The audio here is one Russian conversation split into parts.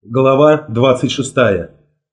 Глава 26.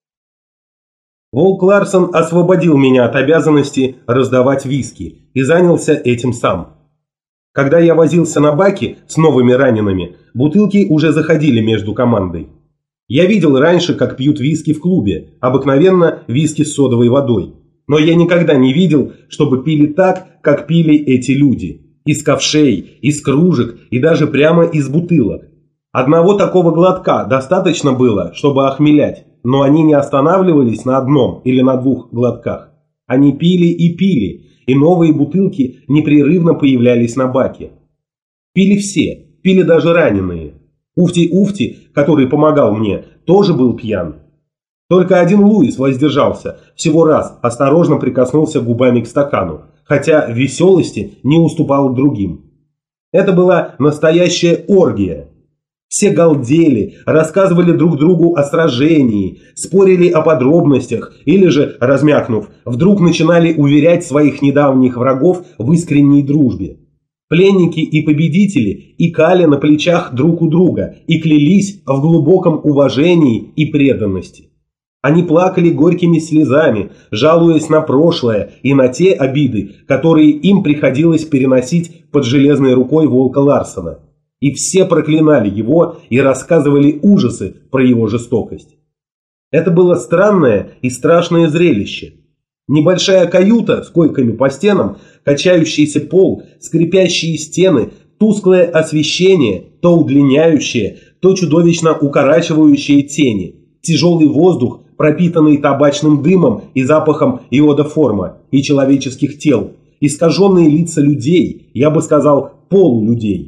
Волк Ларсон освободил меня от обязанности раздавать виски и занялся этим сам. Когда я возился на баке с новыми ранеными, бутылки уже заходили между командой. Я видел раньше, как пьют виски в клубе, обыкновенно виски с содовой водой. Но я никогда не видел, чтобы пили так, как пили эти люди. Из ковшей, из кружек и даже прямо из бутылок. Одного такого глотка достаточно было, чтобы охмелять, но они не останавливались на одном или на двух глотках. Они пили и пили, и новые бутылки непрерывно появлялись на баке. Пили все, пили даже раненые. Уфти, который помогал мне, тоже был пьян. Только один Луис воздержался, всего раз осторожно прикоснулся губами к стакану, хотя в веселости не уступал другим. Это была настоящая оргия. Все галдели, рассказывали друг другу о сражении, спорили о подробностях или же, размякнув, вдруг начинали уверять своих недавних врагов в искренней дружбе. Пленники и победители икали на плечах друг у друга и клялись в глубоком уважении и преданности. Они плакали горькими слезами, жалуясь на прошлое и на те обиды, которые им приходилось переносить под железной рукой волка Ларсона. И все проклинали его и рассказывали ужасы про его жестокость. Это было странное и страшное зрелище. Небольшая каюта с койками по стенам, качающийся пол, скрипящие стены, тусклое освещение, то удлиняющее, то чудовищно укорачивающее тени, тяжелый воздух, пропитанный табачным дымом и запахом иодоформа и человеческих тел, искаженные лица людей, я бы сказал, полулюдей.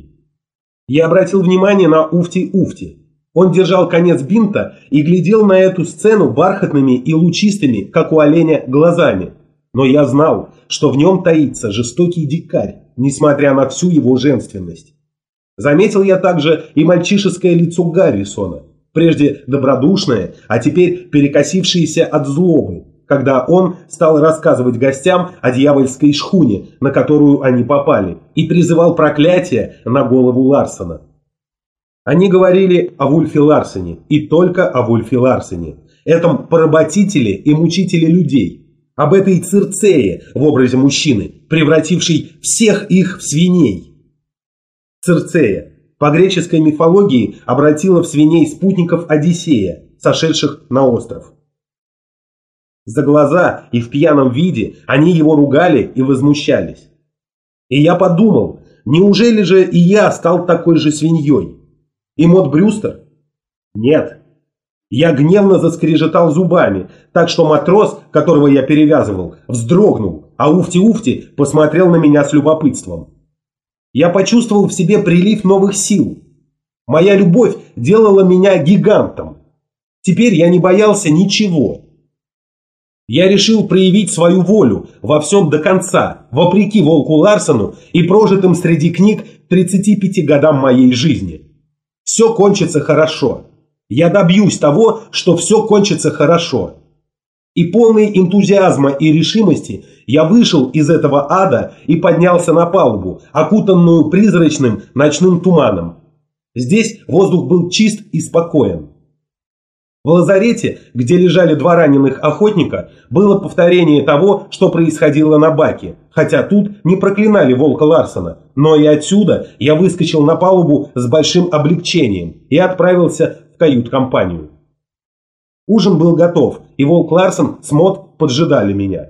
Я обратил внимание на Уфти. Он держал конец бинта и глядел на эту сцену бархатными и лучистыми, как у оленя, глазами. Но я знал, что в нем таится жестокий дикарь, несмотря на всю его женственность. Заметил я также и мальчишеское лицо Гаррисона, прежде добродушное, а теперь перекосившееся от злобы, когда он стал рассказывать гостям о дьявольской шхуне, на которую они попали, и призывал проклятие на голову Ларсона. Они говорили о Вульфе Ларсоне, и только о Вульфе Ларсоне, этом поработителе и мучителе людей, об этой Цирцее в образе мужчины, превратившей всех их в свиней. Цирцея по греческой мифологии обратила в свиней спутников Одиссея, сошедших на остров. За глаза и в пьяном виде они его ругали и возмущались. И я подумал, неужели же и я стал такой же свиньей? И Мод Брюстер? Нет. Я гневно заскрежетал зубами, так что матрос, которого я перевязывал, вздрогнул, а Уфти посмотрел на меня с любопытством. Я почувствовал в себе прилив новых сил. Моя любовь делала меня гигантом. Теперь я не боялся ничего. Я решил проявить свою волю во всем до конца, вопреки волку Ларсону и прожитым среди книг 35 годам моей жизни. Все кончится хорошо. Я добьюсь того, что все кончится хорошо. И полный энтузиазма и решимости я вышел из этого ада и поднялся на палубу, окутанную призрачным ночным туманом. Здесь воздух был чист и спокоен. В лазарете, где лежали два раненых охотника, было повторение того, что происходило на баке, хотя тут не проклинали волка Ларсона, но и отсюда я выскочил на палубу с большим облегчением и отправился в кают-компанию. Ужин был готов, и волк Ларсон с Мод поджидали меня.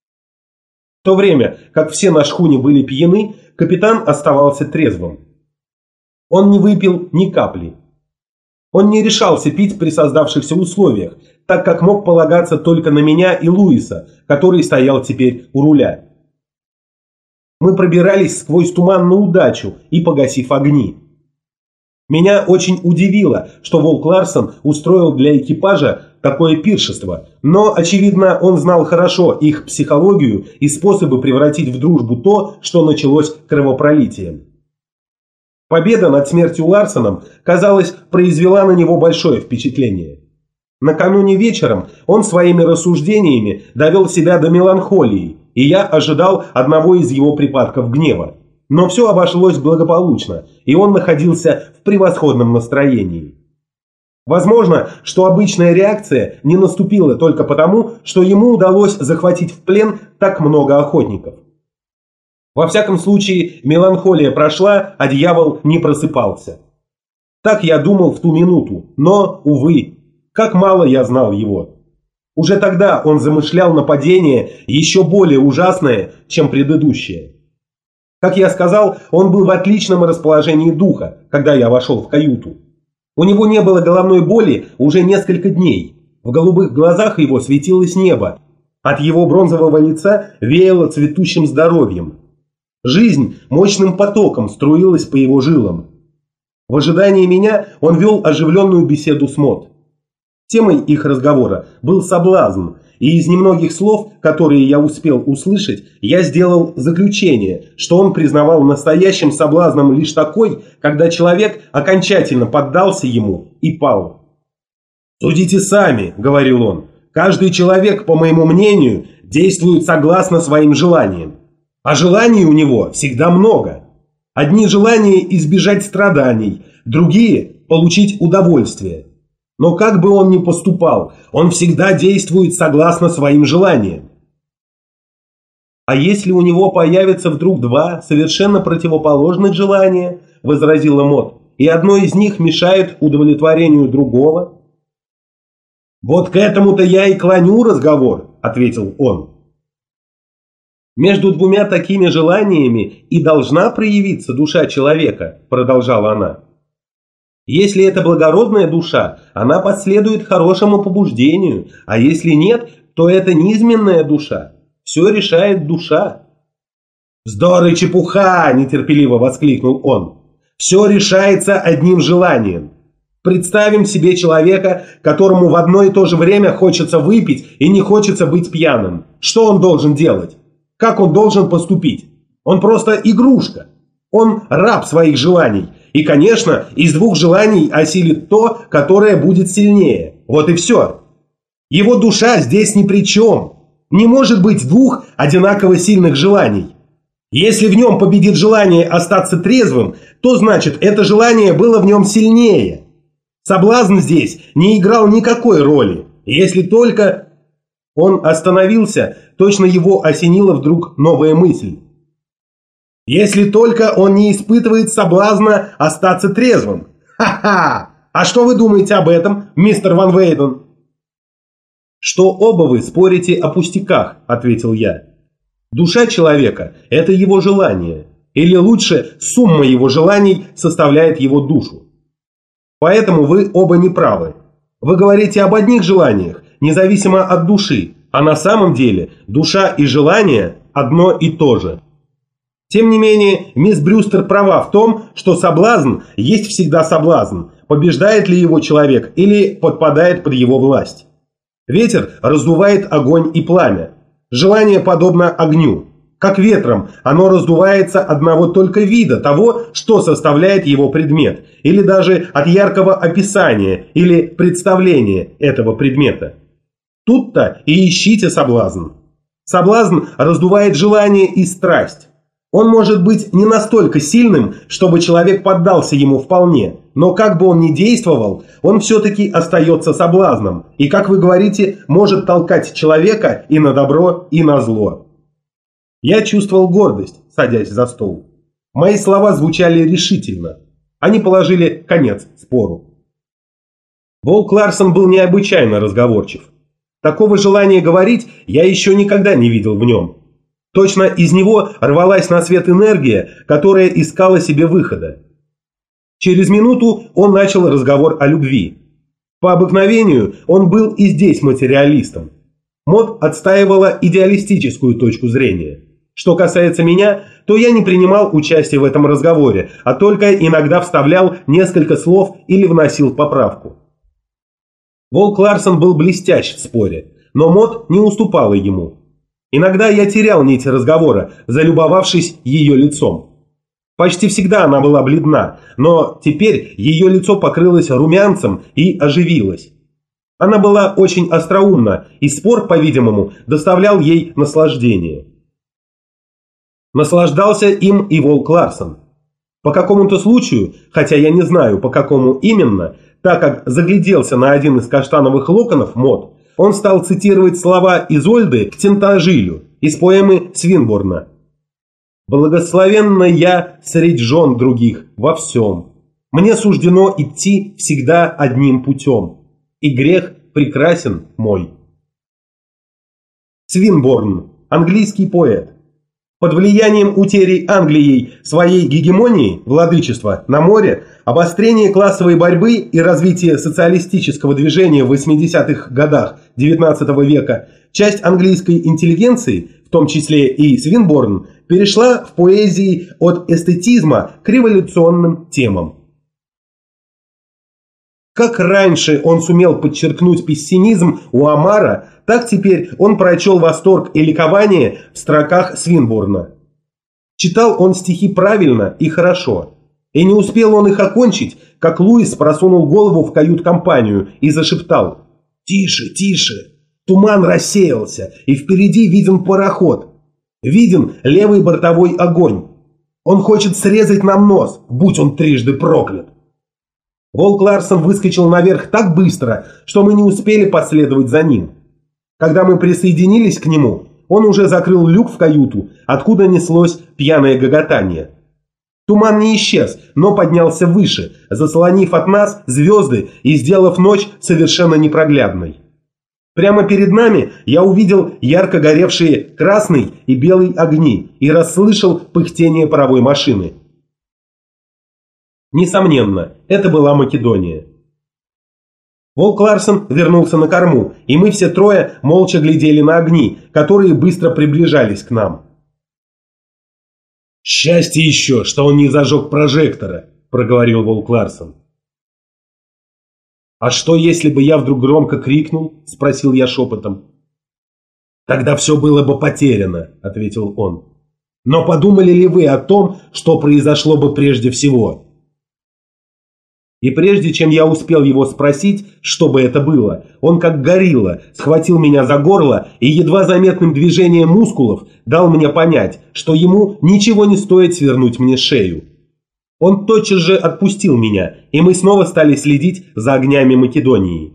В то время, как все на шхуне были пьяны, капитан оставался трезвым. Он не выпил ни капли. Он не решался пить при создавшихся условиях, так как мог полагаться только на меня и Луиса, который стоял теперь у руля. Мы пробирались сквозь туман на удачу и погасив огни. Меня очень удивило, что волк Ларсон устроил для экипажа такое пиршество, но, очевидно, он знал хорошо их психологию и способы превратить в дружбу то, что началось кровопролитием. Победа над смертью Ларсоном, казалось, произвела на него большое впечатление. Накануне вечером он своими рассуждениями довел себя до меланхолии, и я ожидал одного из его припадков гнева. Но все обошлось благополучно, и он находился в превосходном настроении. Возможно, что обычная реакция не наступила только потому, что ему удалось захватить в плен так много охотников. Во всяком случае, меланхолия прошла, а дьявол не просыпался. Так я думал в ту минуту, но, увы, как мало я знал его. Уже тогда он замышлял нападение еще более ужасное, чем предыдущее. Как я сказал, он был в отличном расположении духа, когда я вошел в каюту. У него не было головной боли уже несколько дней. В голубых глазах его светилось небо. От его бронзового лица веяло цветущим здоровьем. Жизнь мощным потоком струилась по его жилам. В ожидании меня он вел оживленную беседу с Мот. Темой их разговора был соблазн, и из немногих слов, которые я успел услышать, я сделал заключение, что он признавал настоящим соблазном лишь такой, когда человек окончательно поддался ему и пал. «Судите сами», — говорил он, — «каждый человек, по моему мнению, действует согласно своим желаниям. А желаний у него всегда много. Одни желания избежать страданий, другие – получить удовольствие. Но как бы он ни поступал, он всегда действует согласно своим желаниям. «А если у него появится вдруг два совершенно противоположных желания, – возразила Мот, – и одно из них мешает удовлетворению другого?» «Вот к этому-то я и клоню разговор», – ответил он. «Между двумя такими желаниями и должна проявиться душа человека», – продолжала она. «Если это благородная душа, она последует хорошему побуждению, а если нет, то это низменная душа. Все решает душа». «Вздор и чепуха!» – нетерпеливо воскликнул он. «Все решается одним желанием. Представим себе человека, которому в одно и то же время хочется выпить и не хочется быть пьяным. Что он должен делать? Как он должен поступить? Он просто игрушка. Он раб своих желаний. И, конечно, из двух желаний осилит то, которое будет сильнее. Вот и все. Его душа здесь ни при чем. Не может быть двух одинаково сильных желаний. Если в нем победит желание остаться трезвым, то значит это желание было в нем сильнее. Соблазн здесь не играл никакой роли. Если только... Он остановился, точно его осенила вдруг новая мысль. «Если только он не испытывает соблазна остаться трезвым. Ха-ха! А что вы думаете об этом, мистер Ван Вейден?» «Что оба вы спорите о пустяках», – ответил я. «Душа человека – это его желание, или лучше, сумма его желаний составляет его душу. Поэтому вы оба не правы. Вы говорите об одних желаниях, независимо от души, а на самом деле душа и желание одно и то же. Тем не менее, мисс Брюстер права в том, что соблазн есть всегда соблазн, побеждает ли его человек или подпадает под его власть. Ветер раздувает огонь и пламя. Желание подобно огню. Как ветром, оно раздувается одного только вида того, что составляет его предмет, или даже от яркого описания или представления этого предмета. Тут-то и ищите соблазн. Соблазн раздувает желание и страсть. Он может быть не настолько сильным, чтобы человек поддался ему вполне, но как бы он ни действовал, он все-таки остается соблазном, и, как вы говорите, может толкать человека и на добро, и на зло. Я чувствовал гордость, садясь за стол. Мои слова звучали решительно. Они положили конец спору. Волк Ларсон был необычайно разговорчив. Такого желания говорить я еще никогда не видел в нем. Точно из него рвалась на свет энергия, которая искала себе выхода. Через минуту он начал разговор о любви. По обыкновению он был и здесь материалистом. Мот отстаивала идеалистическую точку зрения. Что касается меня, то я не принимал участия в этом разговоре, а только иногда вставлял несколько слов или вносил поправку. Волк Ларсон был блестящ в споре, но Мот не уступала ему. Иногда я терял нить разговора, залюбовавшись ее лицом. Почти всегда она была бледна, но теперь ее лицо покрылось румянцем и оживилось. Она была очень остроумна, и спор, по-видимому, доставлял ей наслаждение. Наслаждался им и Волк Ларсон. По какому-то случаю, хотя я не знаю, по какому именно, так как загляделся на один из каштановых локонов мод, он стал цитировать слова Изольды к Тинтажилю из поэмы Свинбурна. «Благословенна я средь жен других во всем. Мне суждено идти всегда одним путем, и грех прекрасен мой». Свинбурн, английский поэт. Под влиянием утери Англией своей гегемонии, владычества на море, обострение классовой борьбы и развитие социалистического движения в 80-х годах XIX века, часть английской интеллигенции, в том числе и Свинбурн, перешла в поэзии от эстетизма к революционным темам. Как раньше он сумел подчеркнуть пессимизм у Омара, так теперь он прочел восторг и ликование в строках Свинбурна. Читал он стихи правильно и хорошо. И не успел он их окончить, как Луис просунул голову в кают-компанию и зашептал: «Тише, тише! Туман рассеялся, и впереди виден пароход. Виден левый бортовой огонь. Он хочет срезать нам нос, будь он трижды проклят!» Волк Ларсон выскочил наверх так быстро, что мы не успели последовать за ним. Когда мы присоединились к нему, он уже закрыл люк в каюту, откуда неслось пьяное гоготание. Туман не исчез, но поднялся выше, заслонив от нас звезды и сделав ночь совершенно непроглядной. Прямо перед нами я увидел ярко горевшие красный и белый огни и расслышал пыхтение паровой машины. Несомненно, это была Македония. Волк Ларсон вернулся на корму, и мы все трое молча глядели на огни, которые быстро приближались к нам. «Счастье еще, что он не зажег прожектора», — проговорил Волк Ларсон. «А что, если бы я вдруг громко крикнул?» — спросил я шепотом. «Тогда все было бы потеряно», — ответил он. «Но подумали ли вы о том, что произошло бы прежде всего?» И прежде чем я успел его спросить, что бы это было, он как горилла схватил меня за горло и едва заметным движением мускулов дал мне понять, что ему ничего не стоит свернуть мне шею. Он тотчас же отпустил меня, и мы снова стали следить за огнями Македонии.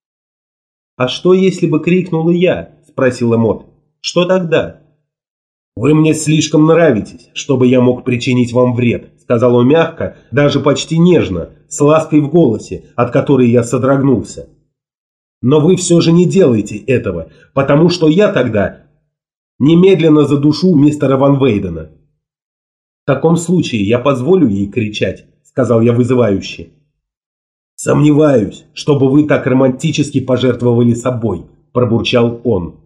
«А что, если бы крикнул и я?» – спросила Мот. «Что тогда?» «Вы мне слишком нравитесь, чтобы я мог причинить вам вред», – сказал он мягко, даже почти нежно, с лаской в голосе, от которой я содрогнулся. «Но вы все же не делаете этого, потому что я тогда немедленно задушу мистера Ван Вейдена». «В таком случае я позволю ей кричать», – сказал я вызывающе. «Сомневаюсь, чтобы вы так романтически пожертвовали собой», – пробурчал он.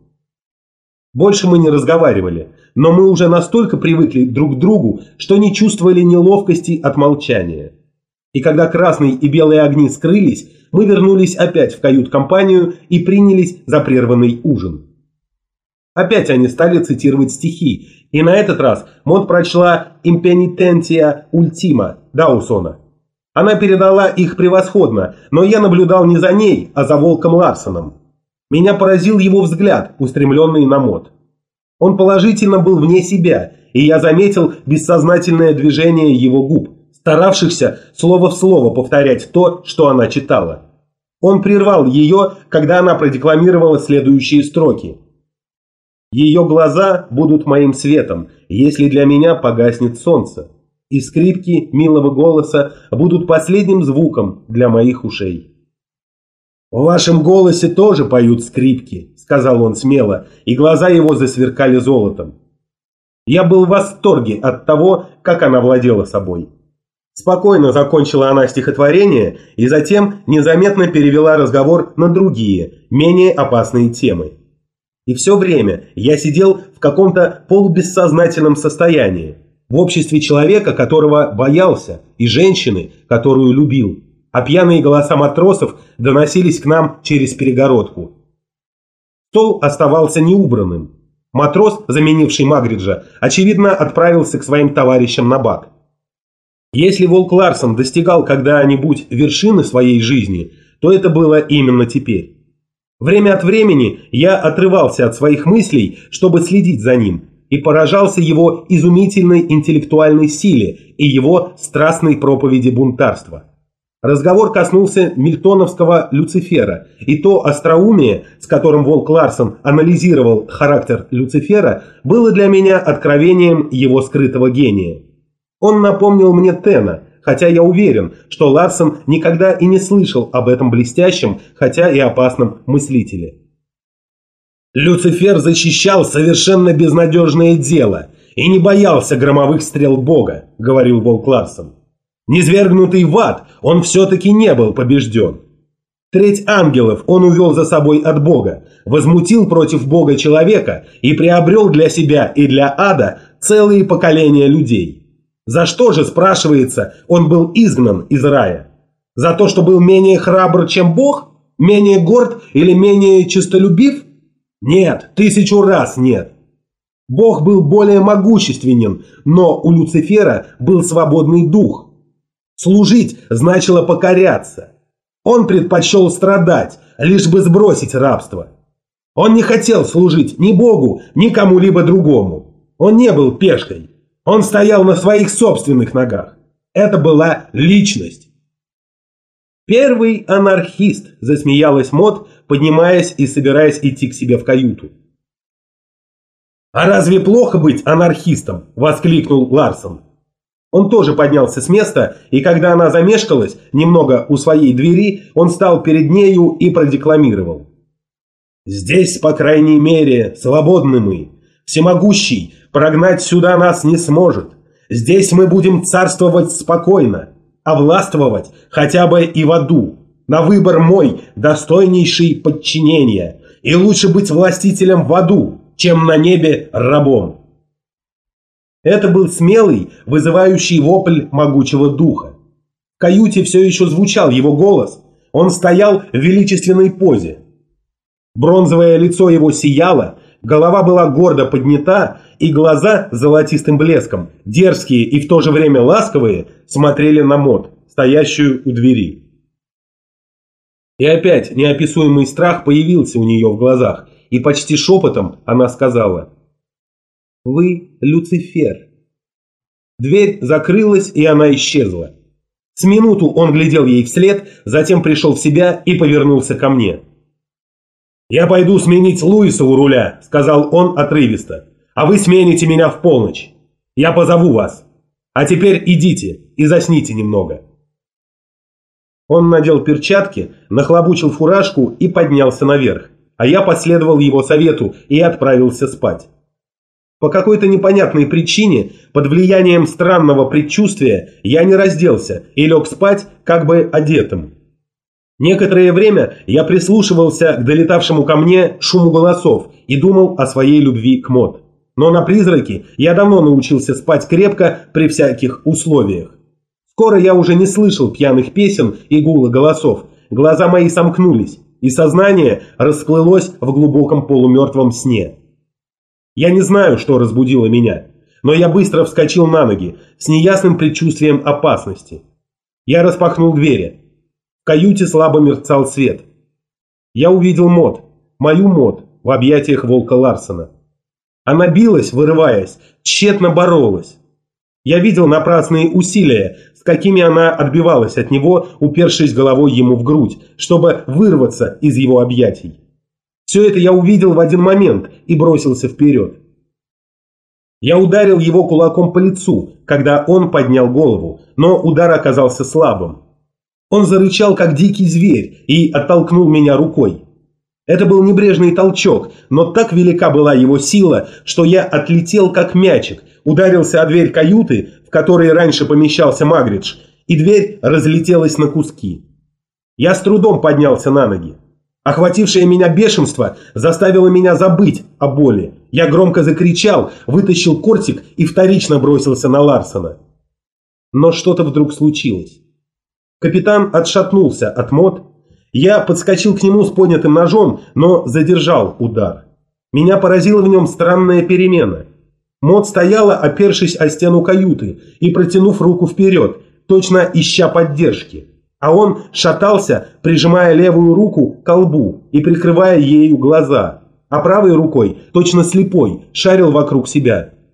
Больше мы не разговаривали, но мы уже настолько привыкли друг к другу, что не чувствовали неловкости от молчания. И когда красные и белые огни скрылись, мы вернулись опять в кают-компанию и принялись за прерванный ужин. Опять они стали цитировать стихи, и на этот раз Мот прочла «Impenitentia ultima» Даусона. Она передала их превосходно, но я наблюдал не за ней, а за Волком Ларсоном. Меня поразил его взгляд, устремленный на Мот. Он положительно был вне себя, и я заметил бессознательное движение его губ, старавшихся слово в слово повторять то, что она читала. Он прервал ее, когда она продекламировала следующие строки. «Ее глаза будут моим светом, если для меня погаснет солнце, и скрипки милого голоса будут последним звуком для моих ушей». «В вашем голосе тоже поют скрипки», — сказал он смело, и глаза его засверкали золотом. Я был в восторге от того, как она владела собой. Спокойно закончила она стихотворение и затем незаметно перевела разговор на другие, менее опасные темы. И все время я сидел в каком-то полубессознательном состоянии, в обществе человека, которого боялся, и женщины, которую любил. А пьяные голоса матросов доносились к нам через перегородку. Стол оставался неубранным. Матрос, заменивший Магриджа, очевидно, отправился к своим товарищам на бак. Если Волк Ларсон достигал когда-нибудь вершины своей жизни, то это было именно теперь. Время от времени я отрывался от своих мыслей, чтобы следить за ним, и поражался его изумительной интеллектуальной силе и его страстной проповеди бунтарства. Разговор коснулся мильтоновского Люцифера, и то остроумие, с которым Волк Ларсон анализировал характер Люцифера, было для меня откровением его скрытого гения. Он напомнил мне Тена, хотя я уверен, что Ларсон никогда и не слышал об этом блестящем, хотя и опасном мыслителе. Люцифер защищал совершенно безнадежное дело и не боялся громовых стрел Бога, говорил Волк Ларсон. Низвергнутый в ад, он все-таки не был побежден. Треть ангелов он увел за собой от Бога, возмутил против Бога человека и приобрел для себя и для ада целые поколения людей. За что же, спрашивается, он был изгнан из рая? За то, что был менее храбр, чем Бог? Менее горд или менее честолюбив? Нет, 1000 раз нет. Бог был более могущественен, но у Люцифера был свободный дух. Служить значило покоряться. Он предпочел страдать, лишь бы сбросить рабство. Он не хотел служить ни Богу, ни кому-либо другому. Он не был пешкой. Он стоял на своих собственных ногах. Это была личность. «Первый анархист», – засмеялась Мот, поднимаясь и собираясь идти к себе в каюту. «А разве плохо быть анархистом?» – воскликнул Ларсон. Он тоже поднялся с места, и когда она замешкалась немного у своей двери, он стал перед нею и продекламировал. «Здесь, по крайней мере, свободны мы. Всемогущий прогнать сюда нас не сможет. Здесь мы будем царствовать спокойно, а властвовать хотя бы и в аду. На выбор мой достойнейший подчинения, и лучше быть властителем в аду, чем на небе рабом». Это был смелый, вызывающий вопль могучего духа. В каюте все еще звучал его голос. Он стоял в величественной позе. Бронзовое лицо его сияло, голова была гордо поднята, и глаза с золотистым блеском, дерзкие и в то же время ласковые, смотрели на Мот, стоящую у двери. И опять неописуемый страх появился у нее в глазах, и почти шепотом она сказала: «Вы Люцифер». Дверь закрылась, и она исчезла. С минуту он глядел ей вслед, затем пришел в себя и повернулся ко мне. «Я пойду сменить Луиса у руля», — сказал он отрывисто, «а вы смените меня в полночь. Я позову вас. А теперь идите и засните немного». Он надел перчатки, нахлобучил фуражку и поднялся наверх, а я последовал его совету и отправился спать. По какой-то непонятной причине, под влиянием странного предчувствия, я не разделся и лег спать как бы одетым. Некоторое время я прислушивался к долетавшему ко мне шуму голосов и думал о своей любви к Мот. Но на призраки я давно научился спать крепко при всяких условиях. Скоро я уже не слышал пьяных песен и гула голосов, глаза мои сомкнулись, и сознание расплылось в глубоком полумертвом сне. Я не знаю, что разбудило меня, но я быстро вскочил на ноги с неясным предчувствием опасности. Я распахнул двери. В каюте слабо мерцал свет. Я увидел Мот, мою Мот, в объятиях Волка Ларсона. Она билась, вырываясь, тщетно боролась. Я видел напрасные усилия, с какими она отбивалась от него, упершись головой ему в грудь, чтобы вырваться из его объятий. Все это я увидел в один момент и бросился вперед. Я ударил его кулаком по лицу, когда он поднял голову, но удар оказался слабым. Он зарычал, как дикий зверь, и оттолкнул меня рукой. Это был небрежный толчок, но так велика была его сила, что я отлетел, как мячик, ударился о дверь каюты, в которой раньше помещался Магридж, и дверь разлетелась на куски. Я с трудом поднялся на ноги. Охватившее меня бешенство заставило меня забыть о боли. Я громко закричал, вытащил кортик и вторично бросился на Ларсона. Но что-то вдруг случилось. Капитан отшатнулся от Мот. Я подскочил к нему с поднятым ножом, но задержал удар. Меня поразила в нем странная перемена. Мот стояла, опершись о стену каюты и протянув руку вперед, точно ища поддержки. А он шатался, прижимая левую руку к колбу и прикрывая ею глаза, а правой рукой, точно слепой, шарил вокруг себя.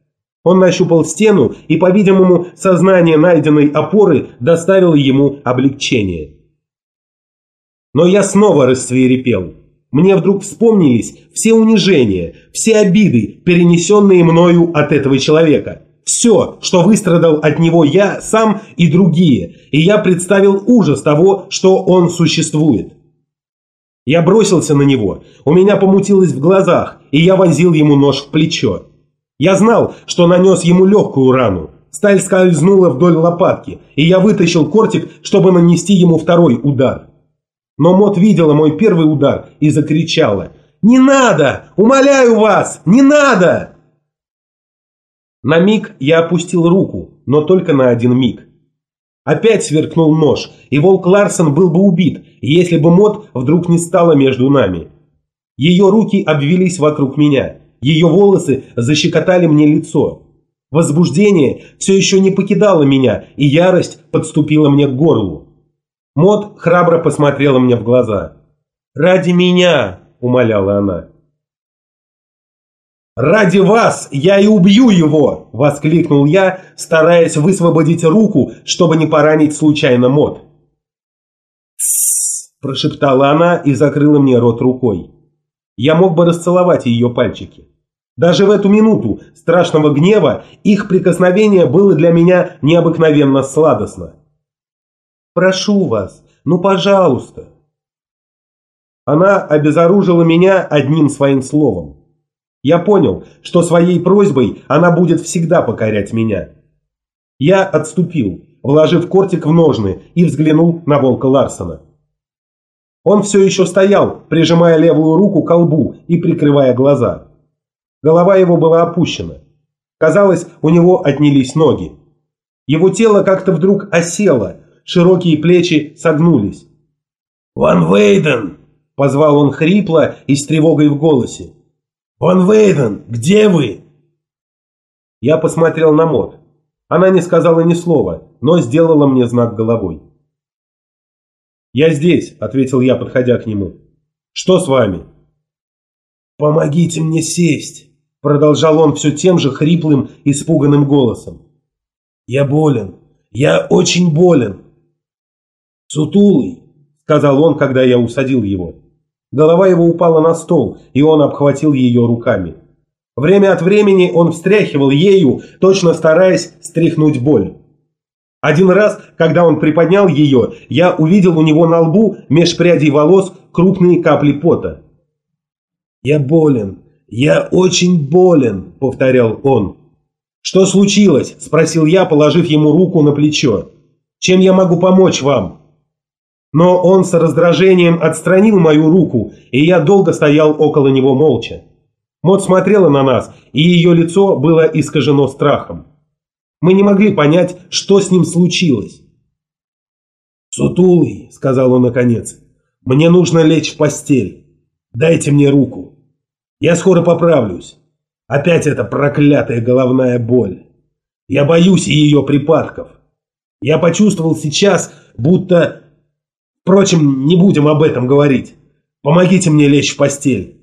Он нащупал стену, и, по-видимому, сознание найденной опоры доставило ему облегчение. Но я снова рассвирепел. Мне вдруг вспомнились все унижения, все обиды, перенесенные мною от этого человека. Все, что выстрадал от него я сам и другие, и я представил ужас того, что он существует. Я бросился на него, у меня помутилось в глазах, и я вонзил ему нож в плечо. Я знал, что нанес ему легкую рану. Сталь скользнула вдоль лопатки, и я вытащил кортик, чтобы нанести ему второй удар. Но Мот видела мой первый удар и закричала: «Не надо! Умоляю вас! Не надо!» На миг я опустил руку, но только на один миг. Опять сверкнул нож, и Волк Ларсен был бы убит, если бы Мот вдруг не стала между нами. Ее руки обвились вокруг меня, ее волосы защекотали мне лицо. Возбуждение все еще не покидало меня, и ярость подступила мне к горлу. Мот храбро посмотрела мне в глаза. «Ради меня!» – умоляла она. «Ради вас я и убью его!» – воскликнул я, стараясь высвободить руку, чтобы не поранить случайно Мот. «Тссс!» – прошептала она и закрыла мне рот рукой. Я мог бы расцеловать ее пальчики. Даже в эту минуту страшного гнева их прикосновение было для меня необыкновенно сладостно. «Прошу вас, ну пожалуйста!» Она обезоружила меня одним своим словом. Я понял, что своей просьбой она будет всегда покорять меня. Я отступил, вложив кортик в ножны, и взглянул на Волка Ларсена. Он все еще стоял, прижимая левую руку к лбу и прикрывая глаза. Голова его была опущена. Казалось, у него отнялись ноги. Его тело как-то вдруг осело, широкие плечи согнулись. «Ван Вейден!» – позвал он хрипло и с тревогой в голосе. «Ван Вейден, где вы?» Я посмотрел на Мот. Она не сказала ни слова, но сделала мне знак головой. «Я здесь», – ответил я, подходя к нему. «Что с вами?» «Помогите мне сесть», – продолжал он все тем же хриплым, испуганным голосом. «Я болен. Я очень болен». «Сутулый», – сказал он, когда я усадил его. Голова его упала на стол, и он обхватил ее руками. Время от времени он встряхивал ею, точно стараясь стряхнуть боль. Один раз, когда он приподнял ее, я увидел у него на лбу меж прядей волос крупные капли пота. «Я болен, я очень болен», – повторял он. «Что случилось?» – спросил я, положив ему руку на плечо. «Чем я могу помочь вам?» Но он с раздражением отстранил мою руку, и я долго стоял около него молча. Мот смотрела на нас, и ее лицо было искажено страхом. Мы не могли понять, что с ним случилось. «Сутулый», — сказал он наконец, — «мне нужно лечь в постель. Дайте мне руку. Я скоро поправлюсь. Опять эта проклятая головная боль. Я боюсь ее припадков. Я почувствовал сейчас, будто... Впрочем, не будем об этом говорить. Помогите мне лечь в постель».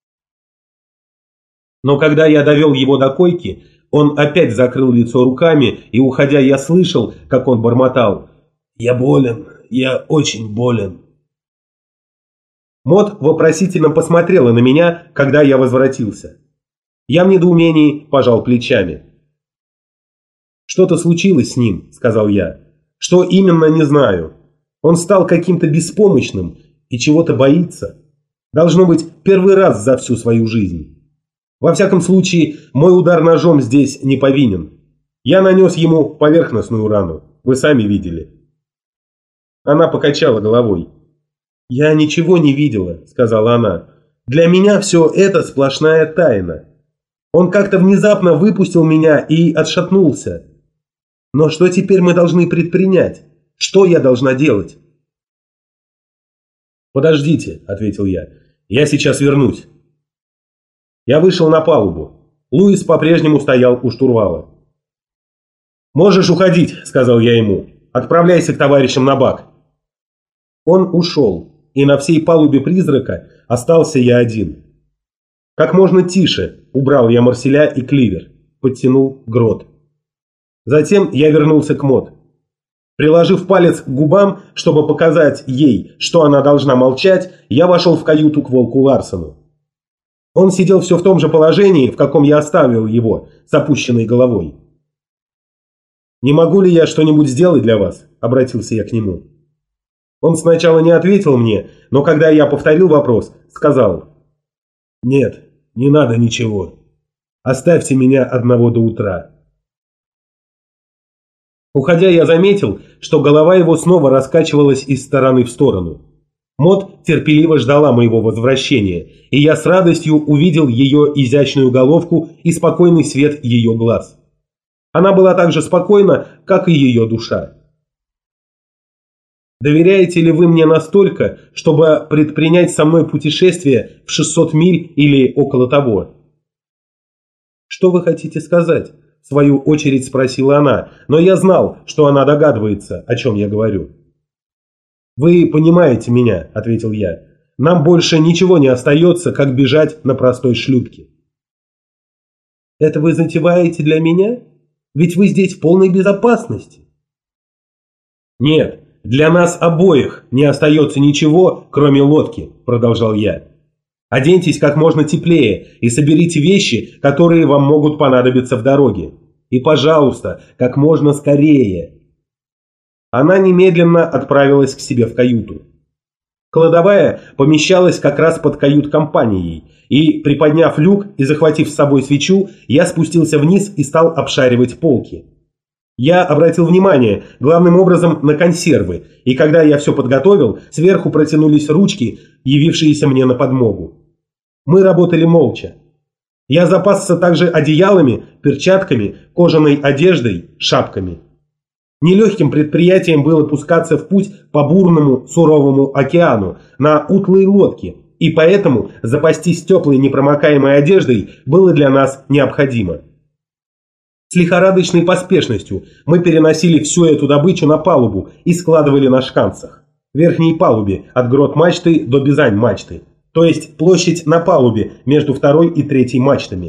Но когда я довел его до койки, он опять закрыл лицо руками, и, уходя, я слышал, как он бормотал: «Я болен, я очень болен». Мот вопросительно посмотрела на меня, когда я возвратился. Я в недоумении пожал плечами. «Что-то случилось с ним», — сказал я. «Что именно, не знаю. Он стал каким-то беспомощным и чего-то боится. Должно быть, первый раз за всю свою жизнь. Во всяком случае, мой удар ножом здесь не повинен. Я нанес ему поверхностную рану, вы сами видели». Она покачала головой. «Я ничего не видела», — сказала она. «Для меня все это сплошная тайна. Он как-то внезапно выпустил меня и отшатнулся. Но что теперь мы должны предпринять? Что я должна делать?» «Подождите», — ответил я. «Я сейчас вернусь». Я вышел на палубу. Луис по-прежнему стоял у штурвала. «Можешь уходить», — сказал я ему. «Отправляйся к товарищам на бак». Он ушел, и на всей палубе призрака остался я один. Как можно тише убрал я Марселя и Кливер. подтянул Грот. Затем я вернулся к Мод. Приложив палец к губам, чтобы показать ей, что она должна молчать, я вошел в каюту к Волку Ларсену. Он сидел все в том же положении, в каком я оставил его, с опущенной головой. «Не могу ли я что-нибудь сделать для вас?» – обратился я к нему. Он сначала не ответил мне, но когда я повторил вопрос, сказал: «Нет, не надо ничего. Оставьте меня одного до утра». Уходя, я заметил, что голова его снова раскачивалась из стороны в сторону. Мод терпеливо ждала моего возвращения, и я с радостью увидел ее изящную головку и спокойный свет ее глаз. Она была так же спокойна, как и ее душа. «Доверяете ли вы мне настолько, чтобы предпринять со мной путешествие в 600 миль или около того?» «Что вы хотите сказать?» – в свою очередь спросила она, но я знал, что она догадывается, о чем я говорю. «Вы понимаете меня», – ответил я. «Нам больше ничего не остается, как бежать на простой шлюпке». «Это вы затеваете для меня? Ведь вы здесь в полной безопасности». «Нет, для нас обоих не остается ничего, кроме лодки», – продолжал я. «Оденьтесь как можно теплее и соберите вещи, которые вам могут понадобиться в дороге. И, пожалуйста, как можно скорее». Она немедленно отправилась к себе в каюту. Кладовая помещалась как раз под кают-компанией, и, приподняв люк и захватив с собой свечу, я спустился вниз и стал обшаривать полки. Я обратил внимание, главным образом, на консервы, и когда я все подготовил, сверху протянулись ручки, явившиеся мне на подмогу. Мы работали молча. Я запасся также одеялами, перчатками, кожаной одеждой, шапками. Нелегким предприятием было пускаться в путь по бурному, суровому океану на утлой лодке, и поэтому запастись теплой непромокаемой одеждой было для нас необходимо. С лихорадочной поспешностью мы переносили всю эту добычу на палубу и складывали на шканцах. Верхней палубе от грот-мачты до бизань-мачты, то есть площадь на палубе между второй и третьей мачтами.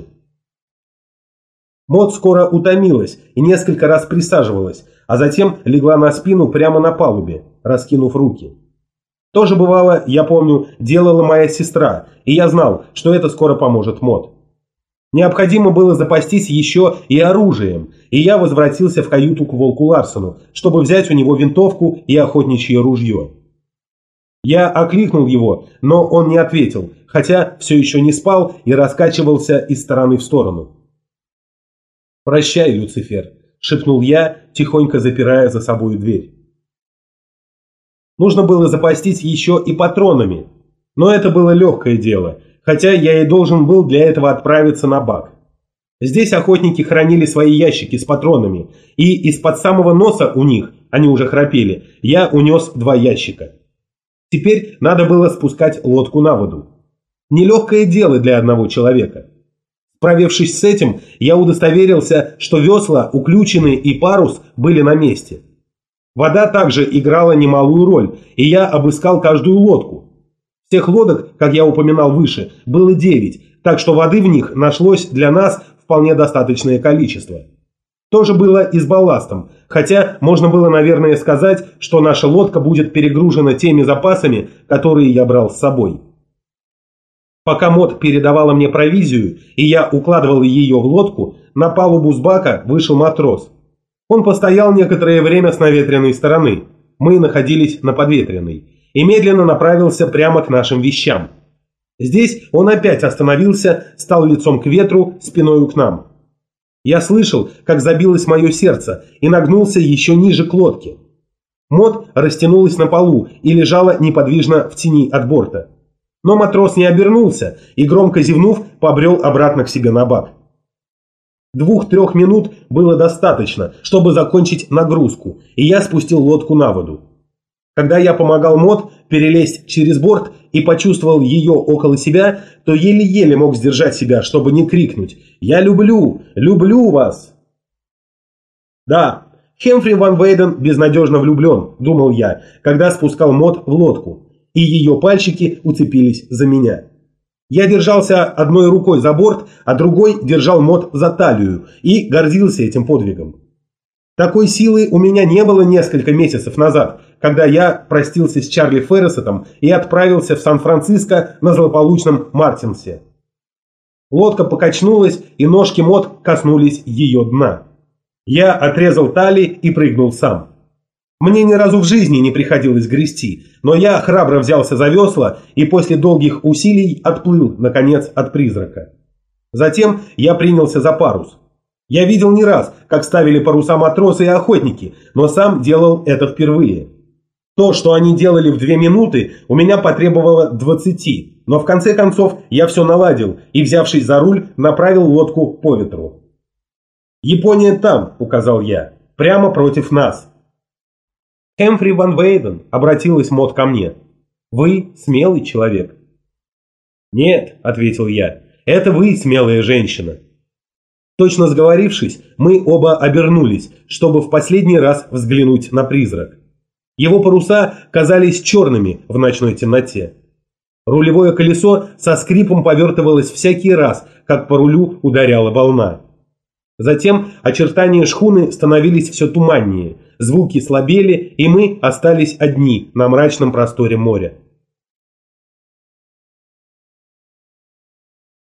Мод скоро утомилась и несколько раз присаживалась, а затем легла на спину прямо на палубе, раскинув руки. То же бывало, я помню, делала моя сестра, и я знал, что это скоро поможет Мод. Необходимо было запастись еще и оружием, и я возвратился в каюту к Волку Ларсену, чтобы взять у него винтовку и охотничье ружье. Я окликнул его, но он не ответил, хотя все еще не спал и раскачивался из стороны в сторону. «Прощай, Люцифер», – шепнул я, тихонько запирая за собой дверь. Нужно было запастись еще и патронами, но это было легкое дело, хотя я и должен был для этого отправиться на бак. Здесь охотники хранили свои ящики с патронами, и из-под самого носа у них, они уже храпели, я унес 2 ящика. Теперь надо было спускать лодку на воду. Нелегкое дело для одного человека. Справившись с этим, я удостоверился, что весла, уключены и парус были на месте. Вода также играла немалую роль, и я обыскал каждую лодку. Всех лодок, как я упоминал выше, было 9, так что воды в них нашлось для нас вполне достаточное количество. То же было и с балластом, хотя можно было, наверное, сказать, что наша лодка будет перегружена теми запасами, которые я брал с собой. Пока Мод передавала мне провизию, и я укладывал ее в лодку, на палубу с бака вышел матрос. Он постоял некоторое время с наветренной стороны, мы находились на подветренной, и медленно направился прямо к нашим вещам. Здесь он опять остановился, стал лицом к ветру, спиною к нам. Я слышал, как забилось мое сердце, и нагнулся еще ниже к лодке. Мод растянулась на полу и лежала неподвижно в тени от борта. Но матрос не обернулся и, громко зевнув, побрел обратно к себе на бак. 2-3 минут было достаточно, чтобы закончить нагрузку, и я спустил лодку на воду. Когда я помогал Мод перелезть через борт и почувствовал ее около себя, то еле-еле мог сдержать себя, чтобы не крикнуть «Я люблю! Люблю вас!». Да, Хемфри Ван Вейден безнадежно влюблен, думал я, когда спускал Мод в лодку, и ее пальчики уцепились за меня. Я держался одной рукой за борт, а другой держал Мод за талию и гордился этим подвигом. Такой силы у меня не было несколько месяцев назад, когда я простился с Чарли Феррисетом и отправился в Сан-Франциско на злополучном Мартинсе. Лодка покачнулась, и ножки Мод коснулись ее дна. Я отрезал тали и прыгнул сам. Мне ни разу в жизни не приходилось грести, но я храбро взялся за весла и после долгих усилий отплыл, наконец, от призрака. Затем я принялся за парус. Я видел не раз, как ставили паруса матросы и охотники, но сам делал это впервые. То, что они делали в 2 минуты, у меня потребовало 20, но в конце концов я все наладил и, взявшись за руль, направил лодку по ветру. «Япония там», — указал я, — «прямо против нас». «Хэмфри Ван Вейден», — обратилась Мод ко мне, — «вы смелый человек». «Нет», — ответил я, — «это вы смелая женщина». Точно сговорившись, мы оба обернулись, чтобы в последний раз взглянуть на призрак. Его паруса казались черными в ночной темноте. Рулевое колесо со скрипом повертывалось всякий раз, как по рулю ударяла волна. Затем очертания шхуны становились все туманнее, звуки слабели, и мы остались одни на мрачном просторе моря.